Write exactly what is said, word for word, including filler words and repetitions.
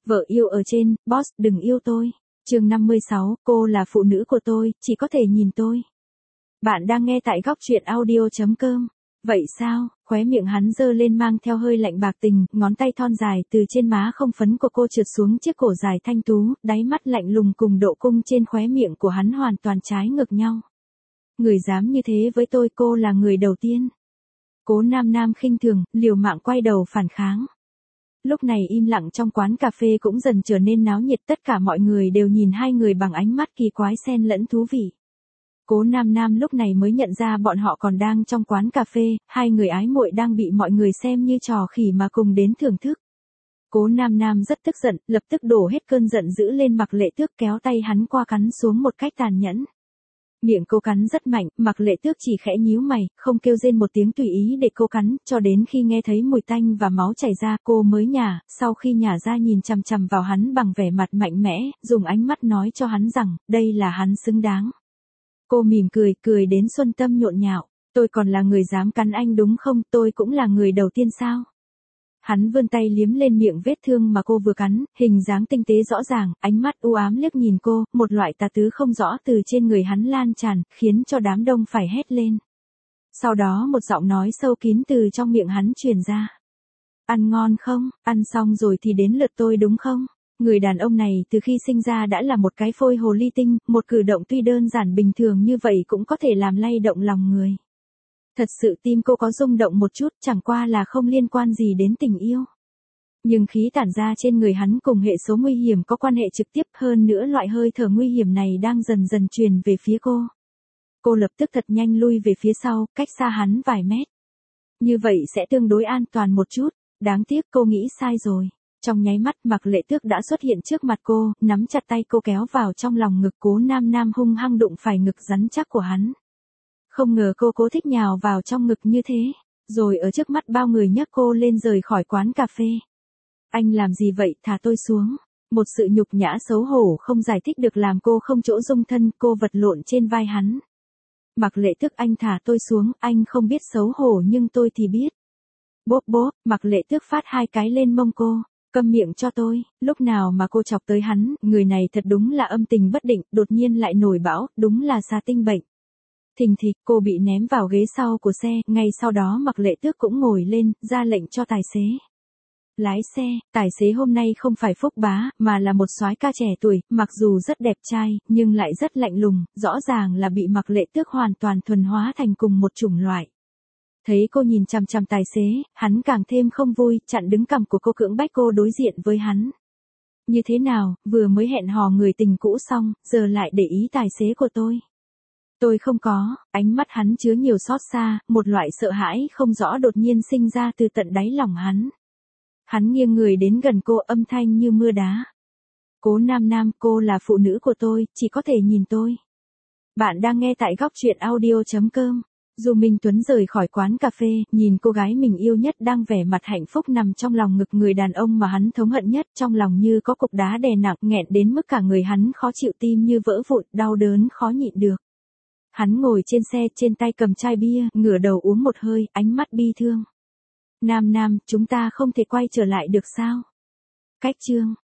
Vợ yêu ở trên, boss đừng yêu tôi. Chương năm mươi sáu, cô là phụ nữ của tôi, chỉ có thể nhìn tôi. Bạn đang nghe tại góc truyện audio chấm com. Vậy sao? Khóe miệng hắn giơ lên mang theo hơi lạnh bạc tình, ngón tay thon dài từ trên má không phấn của cô trượt xuống chiếc cổ dài thanh tú, đáy mắt lạnh lùng cùng độ cung trên khóe miệng của hắn hoàn toàn trái ngược nhau. Người dám như thế với tôi, cô là người đầu tiên. Cố Nam Nam khinh thường, liều mạng quay đầu phản kháng. Lúc này im lặng trong quán cà phê cũng dần trở nên náo nhiệt, tất cả mọi người đều nhìn hai người bằng ánh mắt kỳ quái xen lẫn thú vị. Cố Nam Nam lúc này mới nhận ra bọn họ còn đang trong quán cà phê, hai người ái muội đang bị mọi người xem như trò khỉ mà cùng đến thưởng thức. Cố Nam Nam rất tức giận, lập tức đổ hết cơn giận dữ lên Mạc Lệ Tước, kéo tay hắn qua cắn xuống một cách tàn nhẫn. Miệng cô cắn rất mạnh, Mạc Lệ Tước chỉ khẽ nhíu mày, không kêu rên một tiếng tùy ý để cô cắn, cho đến khi nghe thấy mùi tanh và máu chảy ra, cô mới nhả, sau khi nhả ra nhìn chằm chằm vào hắn bằng vẻ mặt mạnh mẽ, dùng ánh mắt nói cho hắn rằng, đây là hắn xứng đáng. Cô mỉm cười, cười đến xuân tâm nhộn nhạo, tôi còn là người dám cắn anh đúng không, tôi cũng là người đầu tiên sao? Hắn vươn tay liếm lên miệng vết thương mà cô vừa cắn, hình dáng tinh tế rõ ràng, ánh mắt u ám liếc nhìn cô, một loại tà tứ không rõ từ trên người hắn lan tràn, khiến cho đám đông phải hét lên. Sau đó một giọng nói sâu kín từ trong miệng hắn truyền ra. Ăn ngon không, ăn xong rồi thì đến lượt tôi đúng không? Người đàn ông này từ khi sinh ra đã là một cái phôi hồ ly tinh, một cử động tuy đơn giản bình thường như vậy cũng có thể làm lay động lòng người. Thật sự tim cô có rung động một chút, chẳng qua là không liên quan gì đến tình yêu. Nhưng khí tản ra trên người hắn cùng hệ số nguy hiểm có quan hệ trực tiếp, hơn nữa loại hơi thở nguy hiểm này đang dần dần truyền về phía cô. Cô lập tức thật nhanh lui về phía sau, cách xa hắn vài mét. Như vậy sẽ tương đối an toàn một chút, đáng tiếc cô nghĩ sai rồi. Trong nháy mắt Mạc Lệ Tước đã xuất hiện trước mặt cô, nắm chặt tay cô kéo vào trong lòng ngực. Cố Nam Nam hung hăng đụng phải ngực rắn chắc của hắn. Không ngờ cô cố thích nhào vào trong ngực như thế, rồi ở trước mắt bao người nhấc cô lên rời khỏi quán cà phê. Anh làm gì vậy, thả tôi xuống. Một sự nhục nhã xấu hổ không giải thích được làm cô không chỗ dung thân, cô vật lộn trên vai hắn. Mạc Lệ Tước, anh thả tôi xuống, anh không biết xấu hổ nhưng tôi thì biết. Bốp bốp, Mạc Lệ Tước phát hai cái lên mông cô. Câm miệng cho tôi, lúc nào mà cô chọc tới hắn, người này thật đúng là âm tình bất định, đột nhiên lại nổi bão, đúng là xà tinh bệnh. Thình thịch, cô bị ném vào ghế sau của xe, ngay sau đó Mạc Lệ Tước cũng ngồi lên, ra lệnh cho tài xế. Lái xe, tài xế hôm nay không phải Phúc Bá, mà là một soái ca trẻ tuổi, mặc dù rất đẹp trai, nhưng lại rất lạnh lùng, rõ ràng là bị Mạc Lệ Tước hoàn toàn thuần hóa thành cùng một chủng loại. Thấy cô nhìn chằm chằm tài xế, hắn càng thêm không vui, chặn đứng cằm của cô, cưỡng bách cô đối diện với hắn. Như thế nào, vừa mới hẹn hò người tình cũ xong, giờ lại để ý tài xế của tôi. Tôi không có, ánh mắt hắn chứa nhiều xót xa, một loại sợ hãi không rõ đột nhiên sinh ra từ tận đáy lòng hắn. Hắn nghiêng người đến gần cô, âm thanh như mưa đá. Cố Nam Nam, cô là phụ nữ của tôi, chỉ có thể nhìn tôi. Bạn đang nghe tại góc truyện audio chấm com. Dù Minh Tuấn rời khỏi quán cà phê, nhìn cô gái mình yêu nhất đang vẻ mặt hạnh phúc nằm trong lòng ngực người đàn ông mà hắn thống hận nhất, trong lòng như có cục đá đè nặng, nghẹn đến mức cả người hắn khó chịu, tim như vỡ vụn, đau đớn khó nhịn được. Hắn ngồi trên xe, trên tay cầm chai bia, ngửa đầu uống một hơi, ánh mắt bi thương. Nam Nam, chúng ta không thể quay trở lại được sao? Cách chương